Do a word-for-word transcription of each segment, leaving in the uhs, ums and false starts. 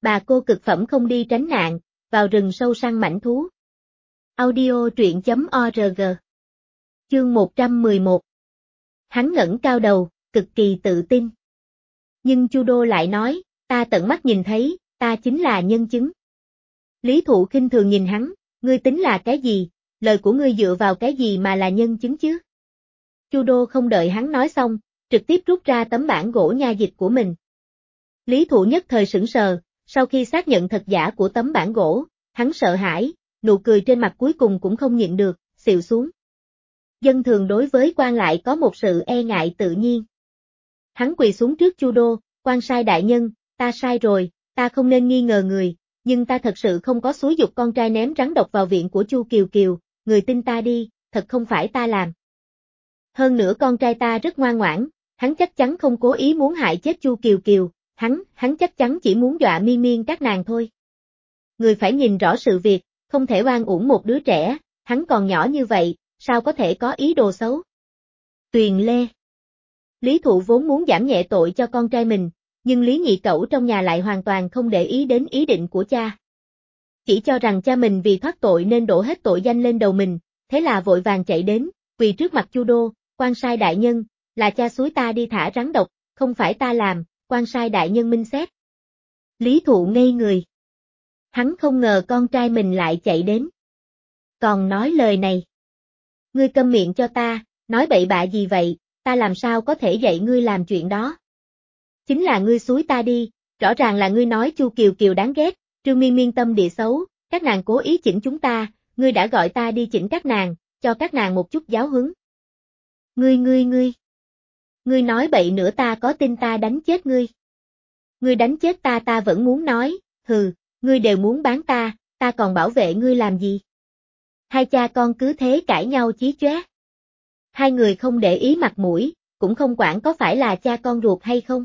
Bà cô cực phẩm không đi tránh nạn, vào rừng sâu săn mãnh thú. Audio truyện chấm org. Chương một trăm mười một. Hắn ngẩng cao đầu, cực kỳ tự tin. Nhưng Chu Đô lại nói, ta tận mắt nhìn thấy, ta chính là nhân chứng. Lý Thụ khinh thường nhìn hắn, ngươi tính là cái gì, lời của ngươi dựa vào cái gì mà là nhân chứng chứ? Chu Đô không đợi hắn nói xong, trực tiếp rút ra tấm bản gỗ nha dịch của mình. Lý Thụ nhất thời sững sờ, sau khi xác nhận thật giả của tấm bản gỗ, hắn sợ hãi, nụ cười trên mặt cuối cùng cũng không nhịn được, xịu xuống. Dân thường đối với quan lại có một sự e ngại tự nhiên. Hắn quỳ xuống trước Chu Đô, quan sai đại nhân, ta sai rồi, ta không nên nghi ngờ người, nhưng ta thật sự không có xúi giục con trai ném rắn độc vào viện của Chu Kiều Kiều, người tin ta đi, thật không phải ta làm. Hơn nữa con trai ta rất ngoan ngoãn, hắn chắc chắn không cố ý muốn hại chết Chu Kiều Kiều, hắn, hắn chắc chắn chỉ muốn dọa miên miên các nàng thôi. Người phải nhìn rõ sự việc, không thể oan uổng một đứa trẻ, hắn còn nhỏ như vậy, sao có thể có ý đồ xấu. Tuyền Lê. Lý Thụ vốn muốn giảm nhẹ tội cho con trai mình, nhưng Lý Nhị Cẩu trong nhà lại hoàn toàn không để ý đến ý định của cha. Chỉ cho rằng cha mình vì thoát tội nên đổ hết tội danh lên đầu mình, thế là vội vàng chạy đến, quỳ trước mặt Chu Đô, quan sai đại nhân, là cha xúi ta đi thả rắn độc, không phải ta làm, quan sai đại nhân minh xét. Lý Thụ ngây người. Hắn không ngờ con trai mình lại chạy đến. Còn nói lời này. Ngươi câm miệng cho ta, nói bậy bạ gì vậy, ta làm sao có thể dạy ngươi làm chuyện đó. Chính là ngươi xúi ta đi, rõ ràng là ngươi nói Chu Kiều Kiều đáng ghét, Trương Miên Miên tâm địa xấu, các nàng cố ý chỉnh chúng ta, ngươi đã gọi ta đi chỉnh các nàng, cho các nàng một chút giáo huấn. Ngươi ngươi ngươi. Ngươi nói bậy nữa ta có tin ta đánh chết ngươi. Ngươi đánh chết ta ta vẫn muốn nói, hừ, ngươi đều muốn bán ta, ta còn bảo vệ ngươi làm gì. Hai cha con cứ thế cãi nhau chí chóe. Hai người không để ý mặt mũi, cũng không quản có phải là cha con ruột hay không.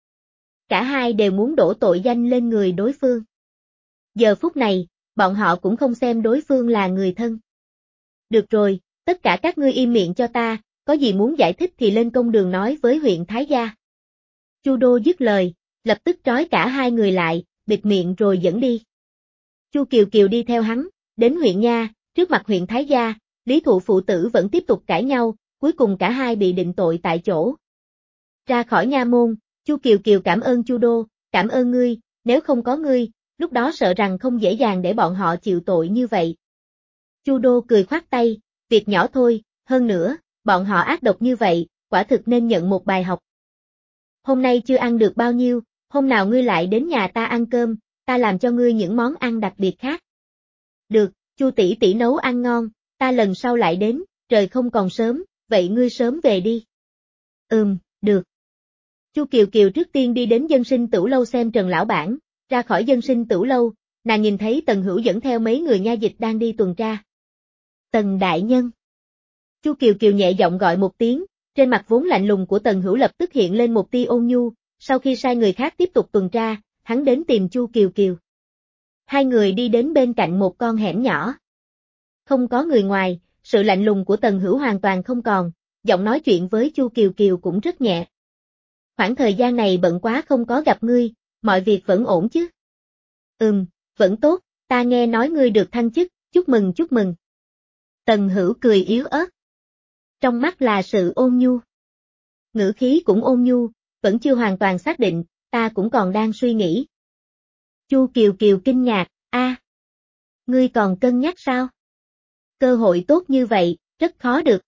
Cả hai đều muốn đổ tội danh lên người đối phương. Giờ phút này, bọn họ cũng không xem đối phương là người thân. Được rồi, tất cả các ngươi im miệng cho ta, có gì muốn giải thích thì lên công đường nói với huyện Thái Gia. Chu Đô dứt lời, lập tức trói cả hai người lại, bịt miệng rồi dẫn đi. Chu Kiều Kiều đi theo hắn, đến huyện nha, trước mặt huyện Thái Gia, Lý Thụ phụ tử vẫn tiếp tục cãi nhau, cuối cùng cả hai bị định tội tại chỗ. Ra khỏi nha môn, Chu Kiều Kiều cảm ơn Chu Đô, cảm ơn ngươi, nếu không có ngươi, lúc đó sợ rằng không dễ dàng để bọn họ chịu tội như vậy. Chu Đô cười khoát tay, việc nhỏ thôi, hơn nữa, bọn họ ác độc như vậy, quả thực nên nhận một bài học. Hôm nay chưa ăn được bao nhiêu, hôm nào ngươi lại đến nhà ta ăn cơm, ta làm cho ngươi những món ăn đặc biệt khác. Được, Chu tỷ tỷ nấu ăn ngon, ta lần sau lại đến, trời không còn sớm, vậy ngươi sớm về đi. Ừm, được. Chu Kiều Kiều trước tiên đi đến dân sinh tửu lâu xem Trần Lão Bản, ra khỏi dân sinh tửu lâu, nàng nhìn thấy Tần Hữu dẫn theo mấy người nha dịch đang đi tuần tra. Tần đại nhân. Chu Kiều Kiều nhẹ giọng gọi một tiếng, trên mặt vốn lạnh lùng của Tần Hữu lập tức hiện lên một tia ôn nhu, sau khi sai người khác tiếp tục tuần tra, hắn đến tìm Chu Kiều Kiều. Hai người đi đến bên cạnh một con hẻm nhỏ. Không có người ngoài, sự lạnh lùng của Tần Hữu hoàn toàn không còn, giọng nói chuyện với Chu Kiều Kiều cũng rất nhẹ. Khoảng thời gian này bận quá không có gặp ngươi, mọi việc vẫn ổn chứ? Ừm, vẫn tốt, ta nghe nói ngươi được thăng chức, chúc mừng chúc mừng. Tần Hữu cười yếu ớt. Trong mắt là sự ôn nhu. Ngữ khí cũng ôn nhu, vẫn chưa hoàn toàn xác định, ta cũng còn đang suy nghĩ. Chu Kiều Kiều kinh ngạc, a, ngươi còn cân nhắc sao? Cơ hội tốt như vậy, rất khó được.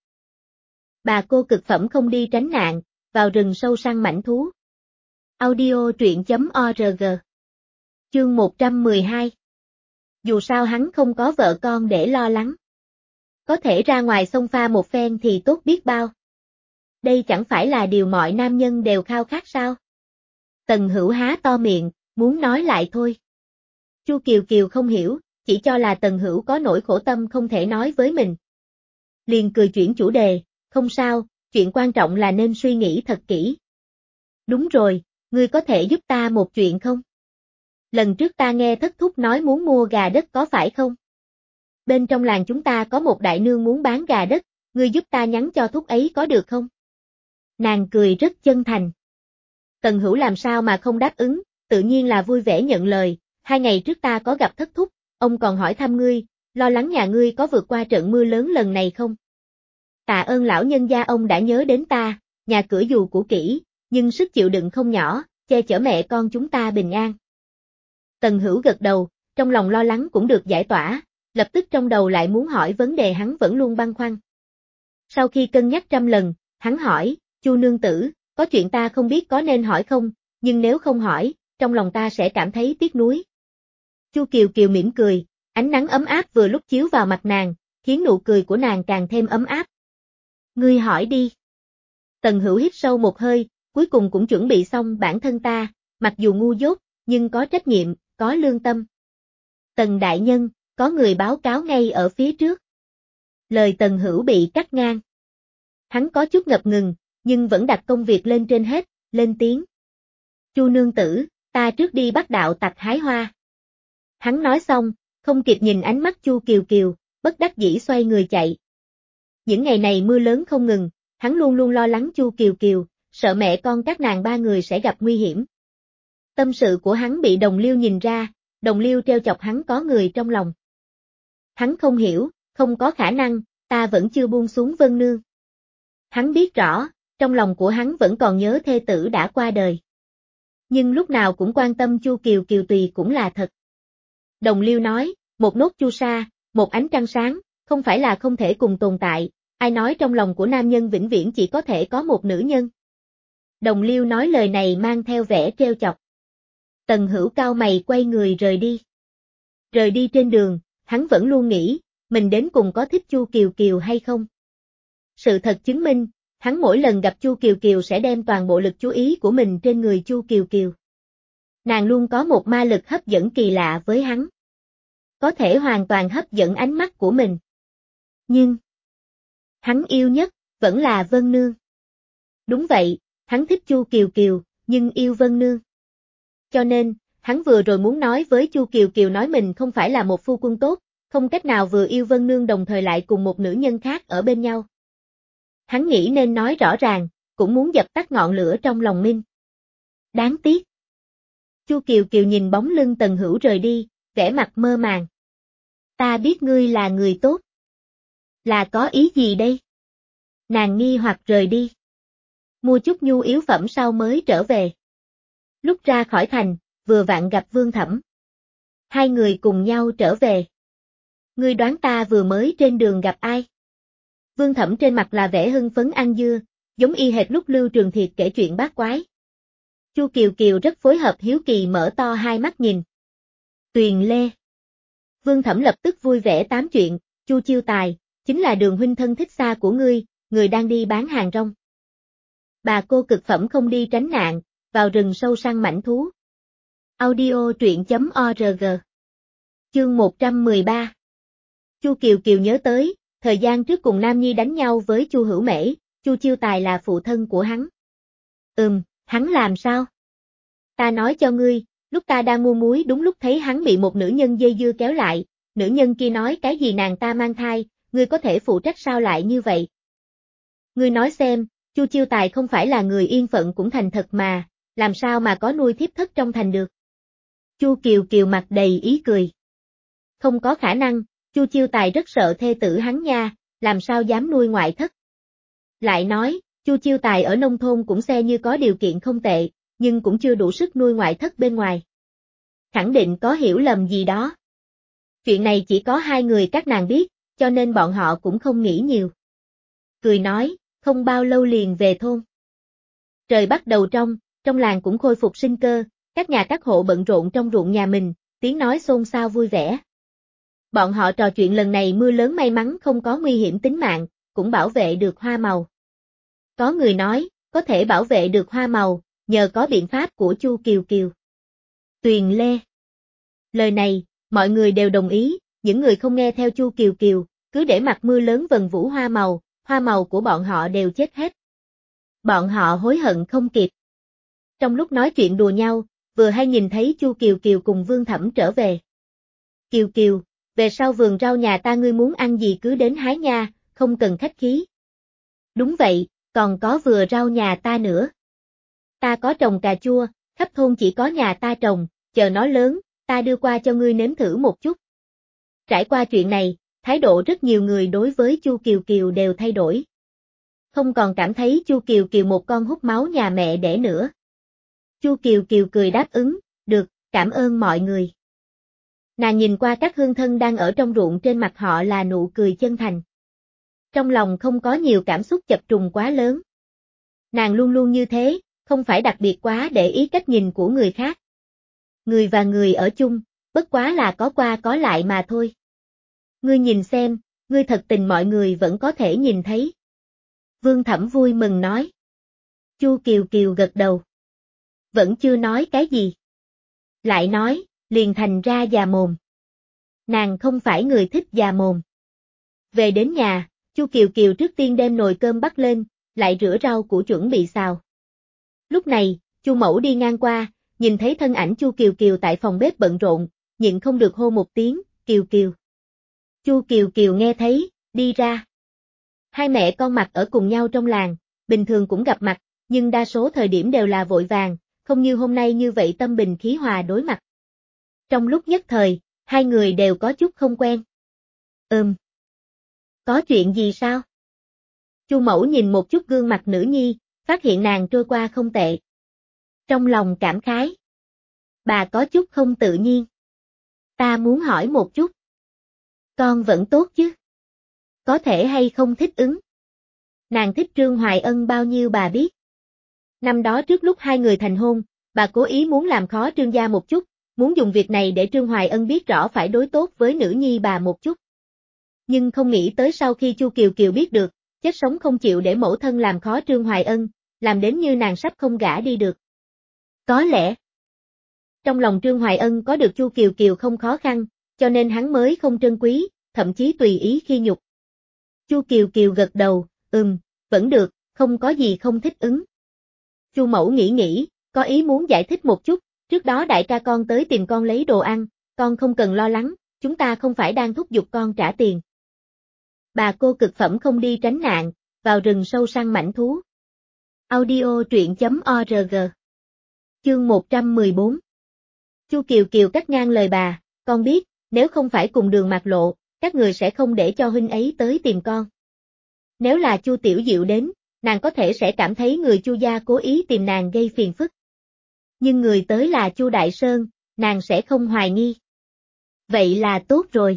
Bà cô cực phẩm không đi tránh nạn, vào rừng sâu săn mãnh thú. Audio truyện chấm org. Chương một trăm mười hai. Dù sao hắn không có vợ con để lo lắng. Có thể ra ngoài xông pha một phen thì tốt biết bao. Đây chẳng phải là điều mọi nam nhân đều khao khát sao? Tần Hữu há to miệng, muốn nói lại thôi. Chu Kiều Kiều không hiểu, chỉ cho là Tần Hữu có nỗi khổ tâm không thể nói với mình. Liền cười chuyển chủ đề, không sao, chuyện quan trọng là nên suy nghĩ thật kỹ. Đúng rồi, ngươi có thể giúp ta một chuyện không? Lần trước ta nghe thất thúc nói muốn mua gà đất có phải không? Bên trong làng chúng ta có một đại nương muốn bán gà đất, ngươi giúp ta nhắn cho thúc ấy có được không? Nàng cười rất chân thành. Tần Hữu làm sao mà không đáp ứng, tự nhiên là vui vẻ nhận lời, hai ngày trước ta có gặp thất thúc, ông còn hỏi thăm ngươi, lo lắng nhà ngươi có vượt qua trận mưa lớn lần này không? Tạ ơn lão nhân gia ông đã nhớ đến ta, nhà cửa dù cũ kỹ, nhưng sức chịu đựng không nhỏ, che chở mẹ con chúng ta bình an. Tần Hữu gật đầu, trong lòng lo lắng cũng được giải tỏa, lập tức trong đầu lại muốn hỏi vấn đề hắn vẫn luôn băn khoăn. Sau khi cân nhắc trăm lần, hắn hỏi, Chu nương tử, có chuyện ta không biết có nên hỏi không, nhưng nếu không hỏi, trong lòng ta sẽ cảm thấy tiếc nuối. Chu Kiều Kiều mỉm cười, ánh nắng ấm áp vừa lúc chiếu vào mặt nàng, khiến nụ cười của nàng càng thêm ấm áp. Ngươi hỏi đi. Tần Hữu hít sâu một hơi, cuối cùng cũng chuẩn bị xong bản thân ta, mặc dù ngu dốt, nhưng có trách nhiệm, có lương tâm. Tần đại nhân, có người báo cáo ngay ở phía trước. Lời Tần Hữu bị cắt ngang. Hắn có chút ngập ngừng, nhưng vẫn đặt công việc lên trên hết, lên tiếng. Chu nương tử, ta trước đi bắt đạo tặc hái hoa. Hắn nói xong, không kịp nhìn ánh mắt Chu Kiều Kiều, bất đắc dĩ xoay người chạy. Những ngày này mưa lớn không ngừng, hắn luôn luôn lo lắng Chu Kiều Kiều, sợ mẹ con các nàng ba người sẽ gặp nguy hiểm. Tâm sự của hắn bị Đồng Liêu nhìn ra, Đồng Liêu trêu chọc hắn có người trong lòng. Hắn không hiểu, không có khả năng, ta vẫn chưa buông xuống Vân Nương. Hắn biết rõ, trong lòng của hắn vẫn còn nhớ thê tử đã qua đời. Nhưng lúc nào cũng quan tâm Chu Kiều Kiều tùy cũng là thật. Đồng Liêu nói, một nốt chu sa, một ánh trăng sáng, không phải là không thể cùng tồn tại, ai nói trong lòng của nam nhân vĩnh viễn chỉ có thể có một nữ nhân. Đồng Liêu nói lời này mang theo vẻ trêu chọc. Tần Hữu cao mày quay người rời đi. Rời đi trên đường, hắn vẫn luôn nghĩ, mình đến cùng có thích Chu Kiều Kiều hay không. Sự thật chứng minh, hắn mỗi lần gặp Chu Kiều Kiều sẽ đem toàn bộ lực chú ý của mình trên người Chu Kiều Kiều. Nàng luôn có một ma lực hấp dẫn kỳ lạ với hắn. Có thể hoàn toàn hấp dẫn ánh mắt của mình. Nhưng, hắn yêu nhất, vẫn là Vân Nương. Đúng vậy, hắn thích Chu Kiều Kiều, nhưng yêu Vân Nương. Cho nên, hắn vừa rồi muốn nói với Chu Kiều Kiều nói mình không phải là một phu quân tốt, không cách nào vừa yêu Vân Nương đồng thời lại cùng một nữ nhân khác ở bên nhau. Hắn nghĩ nên nói rõ ràng, cũng muốn dập tắt ngọn lửa trong lòng Minh. Đáng tiếc. Chu Kiều Kiều nhìn bóng lưng Tần Hữu rời đi, vẻ mặt mơ màng. Ta biết ngươi là người tốt. Là có ý gì đây? Nàng nghi hoặc rời đi. Mua chút nhu yếu phẩm sau mới trở về. Lúc ra khỏi thành, vừa vặn gặp Vương Thẩm. Hai người cùng nhau trở về. Ngươi đoán ta vừa mới trên đường gặp ai? Vương Thẩm trên mặt là vẻ hưng phấn ăn dưa, giống y hệt lúc Lưu Trường Thiệt kể chuyện bát quái. Chu Kiều Kiều rất phối hợp hiếu kỳ mở to hai mắt nhìn. Tuyền Lê. Vương Thẩm lập tức vui vẻ tám chuyện, Chu Chiêu Tài, chính là Đường huynh thân thích xa của ngươi, người đang đi bán hàng rong. Bà cô cực phẩm không đi tránh nạn, vào rừng sâu săn mãnh thú. Audio truyện chấm org. Chương một trăm mười ba. Chu Kiều Kiều nhớ tới, thời gian trước cùng Nam Nhi đánh nhau với Chu Hữu Mễ, Chu Chiêu Tài là phụ thân của hắn. Ừm, hắn làm sao? Ta nói cho ngươi, lúc ta đang mua muối đúng lúc thấy hắn bị một nữ nhân dây dưa kéo lại, nữ nhân kia nói cái gì nàng ta mang thai, ngươi có thể phụ trách sao lại như vậy? Ngươi nói xem, Chu Chiêu Tài không phải là người yên phận cũng thành thật mà, làm sao mà có nuôi thiếp thất trong thành được? Chu Kiều Kiều mặt đầy ý cười. Không có khả năng, Chu Chiêu Tài rất sợ thê tử hắn nha, làm sao dám nuôi ngoại thất. Lại nói, Chu Chiêu Tài ở nông thôn cũng xem như có điều kiện không tệ, nhưng cũng chưa đủ sức nuôi ngoại thất bên ngoài. Khẳng định có hiểu lầm gì đó. Chuyện này chỉ có hai người các nàng biết, cho nên bọn họ cũng không nghĩ nhiều. Cười nói, không bao lâu liền về thôn. Trời bắt đầu trong, trong làng cũng khôi phục sinh cơ, các nhà các hộ bận rộn trong ruộng nhà mình, tiếng nói xôn xao vui vẻ. Bọn họ trò chuyện lần này mưa lớn may mắn không có nguy hiểm tính mạng, cũng bảo vệ được hoa màu. Có người nói, có thể bảo vệ được hoa màu, nhờ có biện pháp của Chu Kiều Kiều. Tuyền Lê. Lời này, mọi người đều đồng ý, những người không nghe theo Chu Kiều Kiều, cứ để mặc mưa lớn vần vũ hoa màu, hoa màu của bọn họ đều chết hết. Bọn họ hối hận không kịp. Trong lúc nói chuyện đùa nhau, vừa hay nhìn thấy Chu Kiều Kiều cùng Vương Thẩm trở về. Kiều Kiều, về sau vườn rau nhà ta ngươi muốn ăn gì cứ đến hái nha, không cần khách khí. Đúng vậy, còn có vừa rau nhà ta nữa. Ta có trồng cà chua, khắp thôn chỉ có nhà ta trồng, chờ nó lớn, ta đưa qua cho ngươi nếm thử một chút. Trải qua chuyện này, thái độ rất nhiều người đối với Chu Kiều Kiều đều thay đổi. Không còn cảm thấy Chu Kiều Kiều một con hút máu nhà mẹ đẻ nữa. Chu Kiều Kiều cười đáp ứng, được, cảm ơn mọi người. Nàng nhìn qua các hương thân đang ở trong ruộng, trên mặt họ là nụ cười chân thành. Trong lòng không có nhiều cảm xúc chập trùng quá lớn. Nàng luôn luôn như thế, không phải đặc biệt quá để ý cách nhìn của người khác. Người và người ở chung, bất quá là có qua có lại mà thôi. Ngươi nhìn xem, ngươi thật tình mọi người vẫn có thể nhìn thấy. Vương Thẩm vui mừng nói. Chu Kiều Kiều gật đầu. Vẫn chưa nói cái gì. Lại nói, liền thành ra già mồm. Nàng không phải người thích già mồm. Về đến nhà, Chu Kiều Kiều trước tiên đem nồi cơm bắt lên, lại rửa rau củ chuẩn bị xào. Lúc này, Chu Mẫu đi ngang qua, nhìn thấy thân ảnh Chu Kiều Kiều tại phòng bếp bận rộn, nhịn không được hô một tiếng, Kiều Kiều. Chu Kiều Kiều nghe thấy, đi ra. Hai mẹ con mặt ở cùng nhau trong làng, bình thường cũng gặp mặt, nhưng đa số thời điểm đều là vội vàng, không như hôm nay như vậy tâm bình khí hòa đối mặt. Trong lúc nhất thời, hai người đều có chút không quen. Ừm. Có chuyện gì sao? Chu Mẫu nhìn một chút gương mặt nữ nhi, phát hiện nàng trôi qua không tệ. Trong lòng cảm khái. Bà có chút không tự nhiên. Ta muốn hỏi một chút. Con vẫn tốt chứ? Có thể hay không thích ứng? Nàng thích Trương Hoài Ân bao nhiêu bà biết. Năm đó trước lúc hai người thành hôn, bà cố ý muốn làm khó Trương gia một chút, muốn dùng việc này để Trương Hoài Ân biết rõ phải đối tốt với nữ nhi bà một chút. Nhưng không nghĩ tới sau khi Chu Kiều Kiều biết được, chết sống không chịu để mẫu thân làm khó Trương Hoài Ân, làm đến như nàng sắp không gả đi được. Có lẽ, trong lòng Trương Hoài Ân có được Chu Kiều Kiều không khó khăn, cho nên hắn mới không trân quý, thậm chí tùy ý khi nhục. Chu Kiều Kiều gật đầu, ừm, vẫn được, không có gì không thích ứng. Chu Mẫu nghĩ nghĩ, có ý muốn giải thích một chút, trước đó đại ca con tới tìm con lấy đồ ăn, con không cần lo lắng, chúng ta không phải đang thúc giục con trả tiền. Bà cô cực phẩm không đi tránh nạn, vào rừng sâu săn mãnh thú. Audio truyện chấm org. Chương một trăm mười bốn. Chu Kiều Kiều cắt ngang lời bà, con biết, nếu không phải cùng đường mạc lộ, các người sẽ không để cho huynh ấy tới tìm con. Nếu là Chu Tiểu Diệu đến, nàng có thể sẽ cảm thấy người Chu gia cố ý tìm nàng gây phiền phức. Nhưng người tới là Chu Đại Sơn, nàng sẽ không hoài nghi. Vậy là tốt rồi.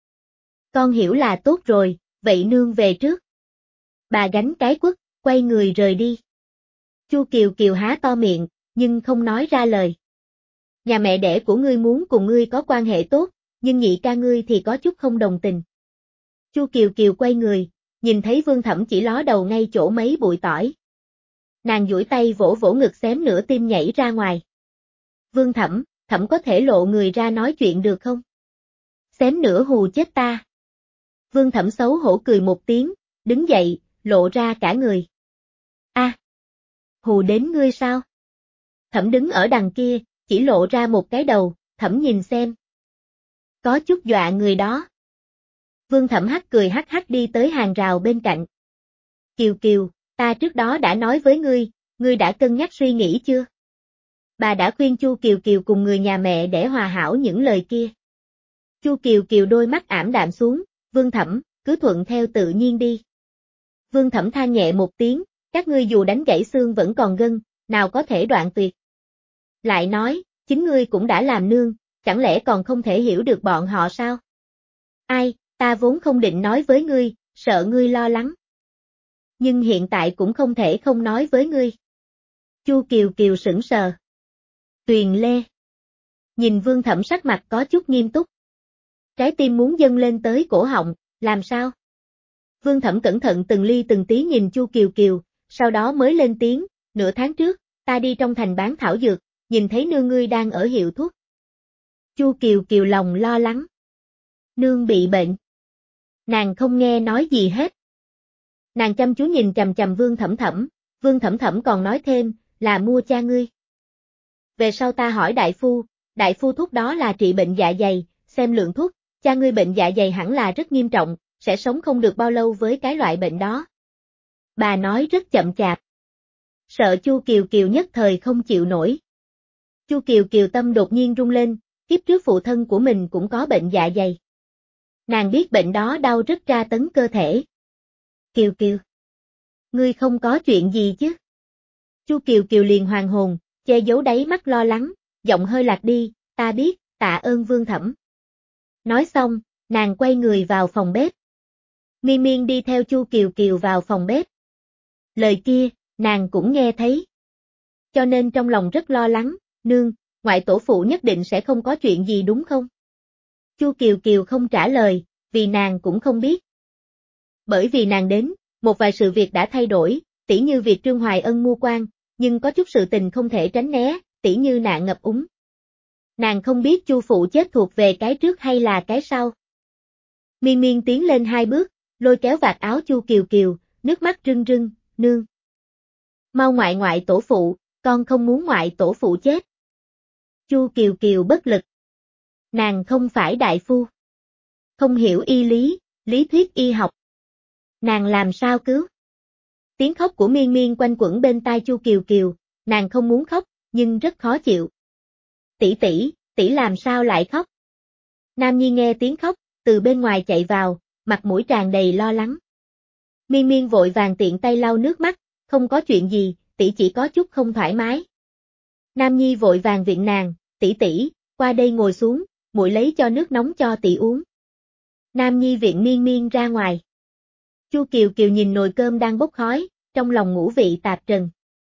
Con hiểu là tốt rồi, vậy nương về trước. Bà gánh cái quất, quay người rời đi. Chu Kiều Kiều há to miệng, nhưng không nói ra lời. Nhà mẹ đẻ của ngươi muốn cùng ngươi có quan hệ tốt, nhưng nhị ca ngươi thì có chút không đồng tình. Chu Kiều Kiều quay người, nhìn thấy Vương Thẩm chỉ ló đầu ngay chỗ mấy bụi tỏi. Nàng duỗi tay vỗ vỗ ngực xém nửa tim nhảy ra ngoài. Vương Thẩm, Thẩm có thể lộ người ra nói chuyện được không? Xém nửa hù chết ta. Vương Thẩm xấu hổ cười một tiếng, đứng dậy, lộ ra cả người. A, à, hù đến ngươi sao? Thẩm đứng ở đằng kia, chỉ lộ ra một cái đầu, Thẩm nhìn xem. Có chút dọa người đó. Vương Thẩm hắc cười hắc hắc đi tới hàng rào bên cạnh. Kiều Kiều, ta trước đó đã nói với ngươi, ngươi đã cân nhắc suy nghĩ chưa? Bà đã khuyên Chu Kiều Kiều cùng người nhà mẹ để hòa hảo những lời kia. Chu Kiều Kiều đôi mắt ảm đạm xuống, Vương Thẩm, cứ thuận theo tự nhiên đi. Vương Thẩm than nhẹ một tiếng, các ngươi dù đánh gãy xương vẫn còn gân, nào có thể đoạn tuyệt. Lại nói, chính ngươi cũng đã làm nương, chẳng lẽ còn không thể hiểu được bọn họ sao? Ai, ta vốn không định nói với ngươi, sợ ngươi lo lắng. Nhưng hiện tại cũng không thể không nói với ngươi. Chu Kiều Kiều sững sờ. Tuyền Lê. Nhìn Vương Thẩm sắc mặt có chút nghiêm túc. Trái tim muốn dâng lên tới cổ họng, làm sao? Vương Thẩm cẩn thận từng ly từng tí nhìn Chu Kiều Kiều, sau đó mới lên tiếng, nửa tháng trước, ta đi trong thành bán thảo dược, nhìn thấy nương ngươi đang ở hiệu thuốc. Chu Kiều Kiều lòng lo lắng. Nương bị bệnh. Nàng không nghe nói gì hết. Nàng chăm chú nhìn chằm chằm Vương Thẩm Thẩm, Vương Thẩm Thẩm còn nói thêm, là mua cha ngươi. Về sau ta hỏi đại phu, đại phu thuốc đó là trị bệnh dạ dày, xem lượng thuốc, cha ngươi bệnh dạ dày hẳn là rất nghiêm trọng, sẽ sống không được bao lâu với cái loại bệnh đó. Bà nói rất chậm chạp. Sợ Chu Kiều Kiều nhất thời không chịu nổi. Chu Kiều Kiều tâm đột nhiên rung lên, kiếp trước phụ thân của mình cũng có bệnh dạ dày. Nàng biết bệnh đó đau rất tra tấn cơ thể. Kiều Kiều, ngươi không có chuyện gì chứ? Chu Kiều Kiều liền hoàn hồn, che giấu đáy mắt lo lắng, giọng hơi lạc đi, ta biết, tạ ơn Vương Thẩm. Nói xong, nàng quay người vào phòng bếp. Miên Miên đi theo Chu Kiều Kiều vào phòng bếp. Lời kia, nàng cũng nghe thấy. Cho nên trong lòng rất lo lắng, nương, ngoại tổ phụ nhất định sẽ không có chuyện gì đúng không? Chu Kiều Kiều không trả lời, vì nàng cũng không biết. Bởi vì nàng đến, một vài sự việc đã thay đổi, tỉ như việc Trương Hoài Ân mua quan, nhưng có chút sự tình không thể tránh né, tỉ như nạn ngập úng. Nàng không biết Chu phụ chết thuộc về cái trước hay là cái sau. Miên Miên tiến lên hai bước, lôi kéo vạt áo Chu Kiều Kiều, nước mắt rưng rưng, nương. Mau ngoại ngoại tổ phụ, con không muốn ngoại tổ phụ chết. Chu Kiều Kiều bất lực. Nàng không phải đại phu. Không hiểu y lý, lý thuyết y học. Nàng làm sao cứu? Tiếng khóc của Miên Miên quanh quẩn bên tai Chu Kiều Kiều, nàng không muốn khóc, nhưng rất khó chịu. Tỷ tỷ, tỷ làm sao lại khóc? Nam Nhi nghe tiếng khóc, từ bên ngoài chạy vào, mặt mũi tràn đầy lo lắng. Miên Miên vội vàng tiện tay lau nước mắt, không có chuyện gì, tỷ chỉ có chút không thoải mái. Nam Nhi vội vàng viện nàng, tỷ tỷ, qua đây ngồi xuống, muội lấy cho nước nóng cho tỷ uống. Nam Nhi viện Miên Miên ra ngoài. Chu Kiều Kiều nhìn nồi cơm đang bốc khói, trong lòng ngũ vị tạp trần.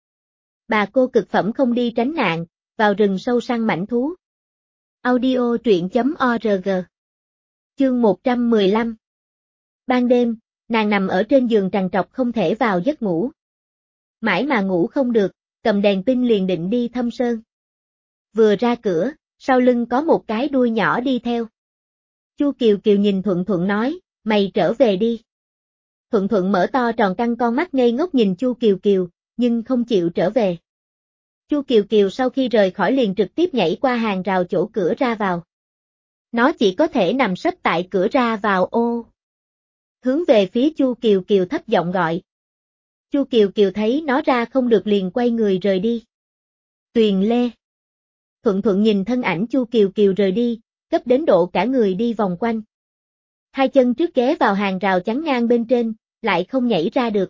Bà cô cực phẩm không đi tránh nạn, vào rừng sâu săn mãnh thú. Audio truyện chấm org. Chương một trăm mười lăm. Ban đêm, nàng nằm ở trên giường trằn trọc không thể vào giấc ngủ. Mãi mà ngủ không được, cầm đèn pin liền định đi thâm sơn. Vừa ra cửa, sau lưng có một cái đuôi nhỏ đi theo. Chu Kiều Kiều nhìn Thuận Thuận nói, mày trở về đi. Thuận Thuận mở to tròn căng con mắt ngây ngốc nhìn Chu Kiều Kiều, nhưng không chịu trở về. Chu Kiều Kiều sau khi rời khỏi liền trực tiếp nhảy qua hàng rào chỗ cửa ra vào. Nó chỉ có thể nằm sấp tại cửa ra vào ô. Hướng về phía Chu Kiều Kiều thấp giọng gọi. Chu Kiều Kiều thấy nó ra không được liền quay người rời đi. Tuyền Lê. Thuận Thuận nhìn thân ảnh Chu Kiều Kiều rời đi, gấp đến độ cả người đi vòng quanh. Hai chân trước ghé vào hàng rào chắn ngang bên trên, lại không nhảy ra được.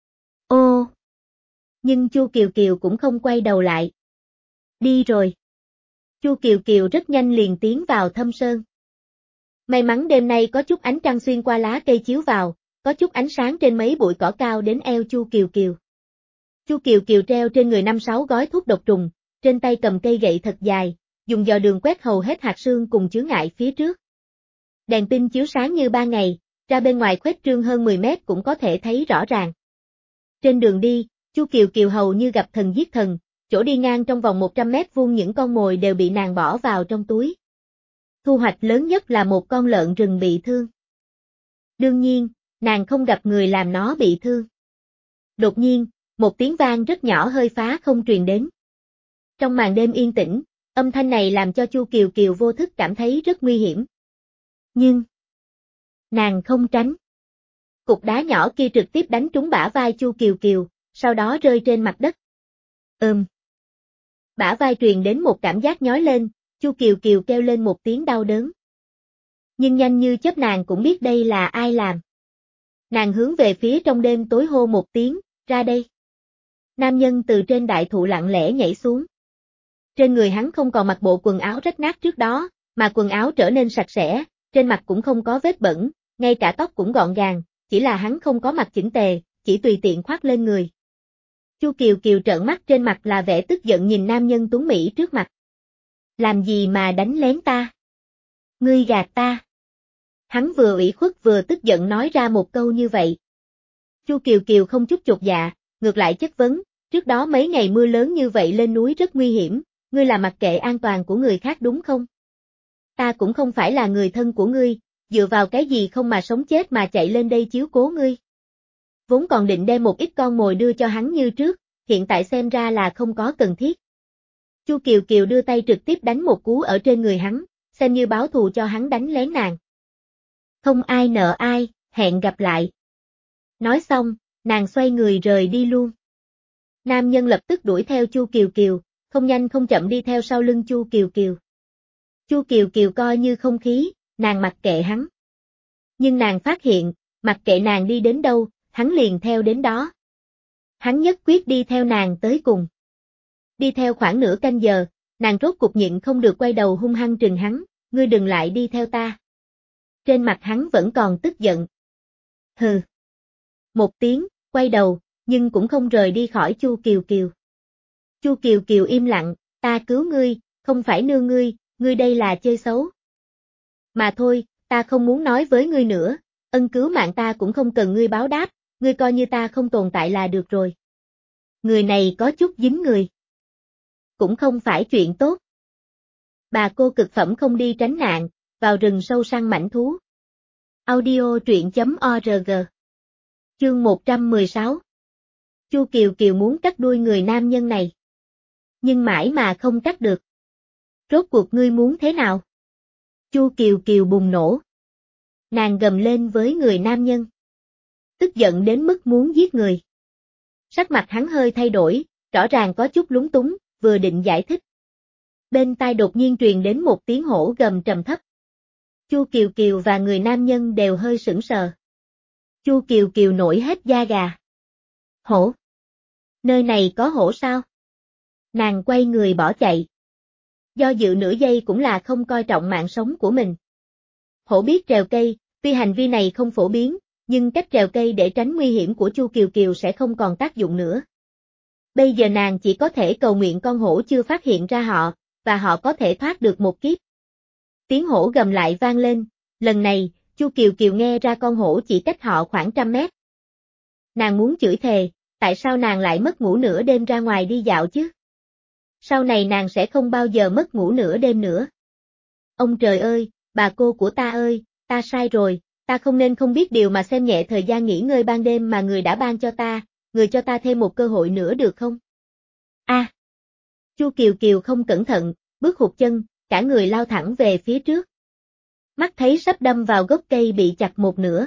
Ô! Nhưng Chu Kiều Kiều cũng không quay đầu lại. Đi rồi. Chu Kiều Kiều rất nhanh liền tiến vào thâm sơn. May mắn đêm nay có chút ánh trăng xuyên qua lá cây chiếu vào, có chút ánh sáng trên mấy bụi cỏ cao đến eo Chu Kiều Kiều. Chu Kiều Kiều treo trên người năm sáu gói thuốc độc trùng, trên tay cầm cây gậy thật dài, dùng dò đường quét hầu hết hạt sương cùng chướng ngại phía trước. Đèn pin chiếu sáng như ba ngày, ra bên ngoài khuếch trương hơn mười mét cũng có thể thấy rõ ràng. Trên đường đi, Chu Kiều Kiều hầu như gặp thần giết thần, chỗ đi ngang trong vòng một trăm mét vuông những con mồi đều bị nàng bỏ vào trong túi. Thu hoạch lớn nhất là một con lợn rừng bị thương. Đương nhiên, nàng không gặp người làm nó bị thương. Đột nhiên, một tiếng vang rất nhỏ hơi phá không truyền đến. Trong màn đêm yên tĩnh, âm thanh này làm cho Chu Kiều Kiều vô thức cảm thấy rất nguy hiểm. Nhưng, nàng không tránh. Cục đá nhỏ kia trực tiếp đánh trúng bả vai Chu Kiều Kiều, sau đó rơi trên mặt đất. Ừm. Bả vai truyền đến một cảm giác nhói lên, Chu Kiều Kiều kêu lên một tiếng đau đớn. Nhưng nhanh như chớp nàng cũng biết đây là ai làm. Nàng hướng về phía trong đêm tối hô một tiếng, ra đây. Nam nhân từ trên đại thụ lặng lẽ nhảy xuống. Trên người hắn không còn mặc bộ quần áo rách nát trước đó, mà quần áo trở nên sạch sẽ, trên mặt cũng không có vết bẩn, ngay cả tóc cũng gọn gàng, chỉ là hắn không có mặc chỉnh tề, chỉ tùy tiện khoác lên người. Chu Kiều Kiều trợn mắt trên mặt là vẻ tức giận nhìn nam nhân tuấn mỹ trước mặt. Làm gì mà đánh lén ta? Ngươi gạt ta. Hắn vừa ủy khuất vừa tức giận nói ra một câu như vậy. Chu Kiều Kiều không chút chột dạ, ngược lại chất vấn, trước đó mấy ngày mưa lớn như vậy lên núi rất nguy hiểm, ngươi là mặc kệ an toàn của người khác đúng không? Ta cũng không phải là người thân của ngươi, dựa vào cái gì không mà sống chết mà chạy lên đây chiếu cố ngươi. Vốn còn định đem một ít con mồi đưa cho hắn như trước, hiện tại xem ra là không có cần thiết. Chu Kiều Kiều đưa tay trực tiếp đánh một cú ở trên người hắn, xem như báo thù cho hắn đánh lén nàng. Không ai nợ ai, hẹn gặp lại. Nói xong, nàng xoay người rời đi luôn. Nam nhân lập tức đuổi theo Chu Kiều Kiều, không nhanh không chậm đi theo sau lưng Chu Kiều Kiều. Chu Kiều Kiều coi như không khí, nàng mặc kệ hắn. Nhưng nàng phát hiện, mặc kệ nàng đi đến đâu, hắn liền theo đến đó. Hắn nhất quyết đi theo nàng tới cùng. Đi theo khoảng nửa canh giờ, nàng rốt cục nhịn không được quay đầu hung hăng trừng hắn, ngươi đừng lại đi theo ta. Trên mặt hắn vẫn còn tức giận. Hừ. Một tiếng, quay đầu, nhưng cũng không rời đi khỏi Chu Kiều Kiều. Chu Kiều Kiều im lặng, ta cứu ngươi, không phải nương ngươi, ngươi đây là chơi xấu. Mà thôi, ta không muốn nói với ngươi nữa, ân cứu mạng ta cũng không cần ngươi báo đáp, ngươi coi như ta không tồn tại là được rồi. Người này có chút dính người. Cũng không phải chuyện tốt. Bà cô cực phẩm không đi tránh nạn, vào rừng sâu săn mãnh thú. Audio truyện chấm org. Chương một trăm mười sáu. Chu Kiều Kiều muốn cắt đuôi người nam nhân này. Nhưng mãi mà không cắt được. Rốt cuộc ngươi muốn thế nào? Chu Kiều Kiều bùng nổ. Nàng gầm lên với người nam nhân. Tức giận đến mức muốn giết người. Sắc mặt hắn hơi thay đổi, rõ ràng có chút lúng túng, vừa định giải thích. Bên tai đột nhiên truyền đến một tiếng hổ gầm trầm thấp. Chu Kiều Kiều và người nam nhân đều hơi sững sờ. Chu Kiều Kiều nổi hết da gà. Hổ? Nơi này có hổ sao? Nàng quay người bỏ chạy. Do dự nửa giây cũng là không coi trọng mạng sống của mình. Hổ biết trèo cây, tuy hành vi này không phổ biến, nhưng cách trèo cây để tránh nguy hiểm của Chu Kiều Kiều sẽ không còn tác dụng nữa. Bây giờ nàng chỉ có thể cầu nguyện con hổ chưa phát hiện ra họ, và họ có thể thoát được một kiếp. Tiếng hổ gầm lại vang lên, lần này, Chu Kiều Kiều nghe ra con hổ chỉ cách họ khoảng trăm mét. Nàng muốn chửi thề, tại sao nàng lại mất ngủ nửa đêm ra ngoài đi dạo chứ? Sau này nàng sẽ không bao giờ mất ngủ nửa đêm nữa. Ông trời ơi, bà cô của ta ơi, ta sai rồi, ta không nên không biết điều mà xem nhẹ thời gian nghỉ ngơi ban đêm mà người đã ban cho ta, người cho ta thêm một cơ hội nữa được không? A. À, Chu Kiều Kiều không cẩn thận, bước hụt chân, cả người lao thẳng về phía trước. Mắt thấy sắp đâm vào gốc cây bị chặt một nửa.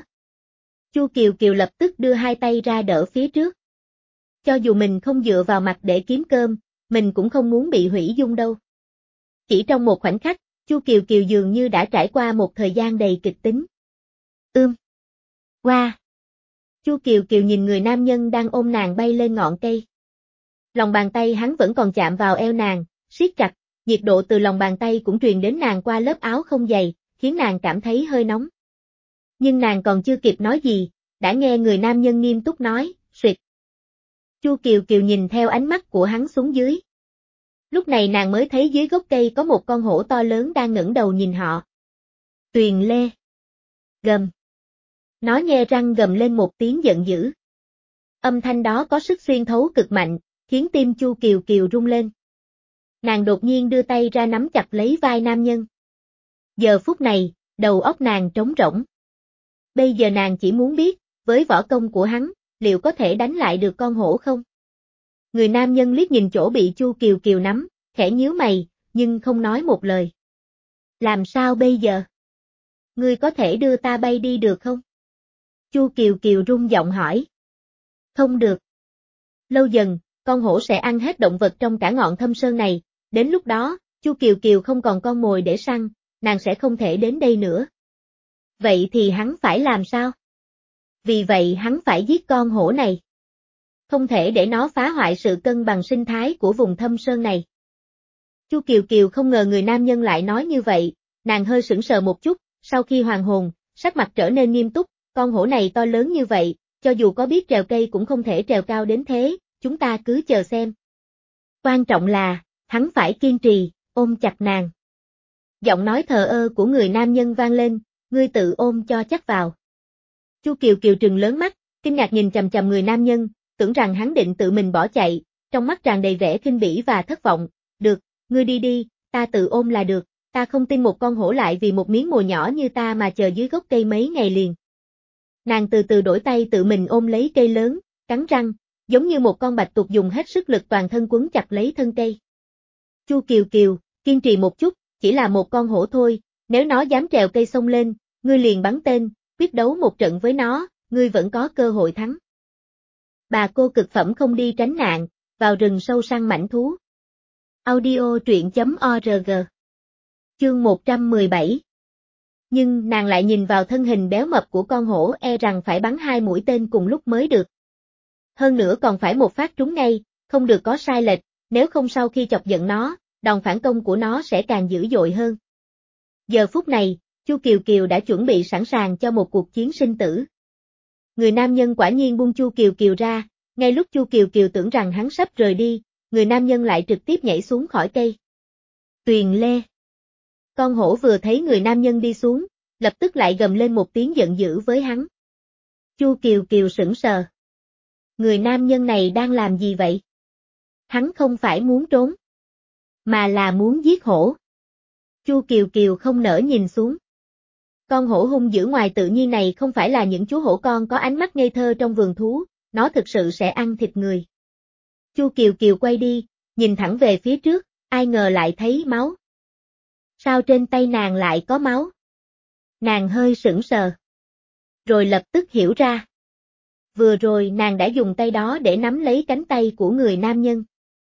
Chu Kiều Kiều lập tức đưa hai tay ra đỡ phía trước. Cho dù mình không dựa vào mặt để kiếm cơm, mình cũng không muốn bị hủy dung đâu. Chỉ trong một khoảnh khắc, Chu Kiều Kiều dường như đã trải qua một thời gian đầy kịch tính. Ưm. Wow. Chu Kiều Kiều nhìn người nam nhân đang ôm nàng bay lên ngọn cây. Lòng bàn tay hắn vẫn còn chạm vào eo nàng, siết chặt, nhiệt độ từ lòng bàn tay cũng truyền đến nàng qua lớp áo không dày, khiến nàng cảm thấy hơi nóng. Nhưng nàng còn chưa kịp nói gì, đã nghe người nam nhân nghiêm túc nói, "Xuyệt." Chu Kiều Kiều nhìn theo ánh mắt của hắn xuống dưới. Lúc này nàng mới thấy dưới gốc cây có một con hổ to lớn đang ngẩng đầu nhìn họ. Tuyền Lê. Gầm. Nó nhe răng gầm lên một tiếng giận dữ. Âm thanh đó có sức xuyên thấu cực mạnh, khiến tim Chu Kiều Kiều rung lên. Nàng đột nhiên đưa tay ra nắm chặt lấy vai nam nhân. Giờ phút này, đầu óc nàng trống rỗng. Bây giờ nàng chỉ muốn biết, với võ công của hắn, liệu có thể đánh lại được con hổ không? Người nam nhân liếc nhìn chỗ bị Chu Kiều Kiều nắm, khẽ nhíu mày, nhưng không nói một lời. Làm sao bây giờ? Ngươi có thể đưa ta bay đi được không? Chu Kiều Kiều run giọng hỏi. Không được. Lâu dần, con hổ sẽ ăn hết động vật trong cả ngọn thâm sơn này, đến lúc đó, Chu Kiều Kiều không còn con mồi để săn, nàng sẽ không thể đến đây nữa. Vậy thì hắn phải làm sao? Vì vậy hắn phải giết con hổ này. Không thể để nó phá hoại sự cân bằng sinh thái của vùng thâm sơn này. Chu Kiều Kiều không ngờ người nam nhân lại nói như vậy, nàng hơi sững sờ một chút, sau khi hoàn hồn, sắc mặt trở nên nghiêm túc, con hổ này to lớn như vậy, cho dù có biết trèo cây cũng không thể trèo cao đến thế, chúng ta cứ chờ xem. Quan trọng là, hắn phải kiên trì, ôm chặt nàng. Giọng nói thờ ơ của người nam nhân vang lên, ngươi tự ôm cho chắc vào. Chu Kiều Kiều trừng lớn mắt, kinh ngạc nhìn chằm chằm người nam nhân, tưởng rằng hắn định tự mình bỏ chạy, trong mắt tràn đầy vẻ khinh bỉ và thất vọng. Được, ngươi đi đi, ta tự ôm là được, ta không tin một con hổ lại vì một miếng mồi nhỏ như ta mà chờ dưới gốc cây mấy ngày liền. Nàng từ từ đổi tay tự mình ôm lấy cây lớn, cắn răng, giống như một con bạch tuộc dùng hết sức lực toàn thân quấn chặt lấy thân cây. Chu Kiều Kiều, kiên trì một chút, chỉ là một con hổ thôi, nếu nó dám trèo cây xông lên, ngươi liền bắn tên, quyết đấu một trận với nó, ngươi vẫn có cơ hội thắng. Bà cô cực phẩm không đi tránh nạn, vào rừng sâu săn mãnh thú. Audio truyện chấm org. Chương một trăm mười bảy. Nhưng nàng lại nhìn vào thân hình béo mập của con hổ, e rằng phải bắn hai mũi tên cùng lúc mới được. Hơn nữa còn phải một phát trúng ngay, không được có sai lệch, nếu không sau khi chọc giận nó, đòn phản công của nó sẽ càng dữ dội hơn. Giờ phút này, Chu Kiều Kiều đã chuẩn bị sẵn sàng cho một cuộc chiến sinh tử. Người nam nhân quả nhiên buông Chu Kiều Kiều ra, ngay lúc Chu Kiều Kiều tưởng rằng hắn sắp rời đi, người nam nhân lại trực tiếp nhảy xuống khỏi cây. Tuyền Lê. Con hổ vừa thấy người nam nhân đi xuống, lập tức lại gầm lên một tiếng giận dữ với hắn. Chu Kiều Kiều sững sờ. Người nam nhân này đang làm gì vậy? Hắn không phải muốn trốn, mà là muốn giết hổ. Chu Kiều Kiều không nỡ nhìn xuống. Con hổ hung dữ ngoài tự nhiên này không phải là những chú hổ con có ánh mắt ngây thơ trong vườn thú, nó thực sự sẽ ăn thịt người. Chu Kiều Kiều quay đi, nhìn thẳng về phía trước, ai ngờ lại thấy máu. Sao trên tay nàng lại có máu? Nàng hơi sững sờ. Rồi lập tức hiểu ra. Vừa rồi nàng đã dùng tay đó để nắm lấy cánh tay của người nam nhân.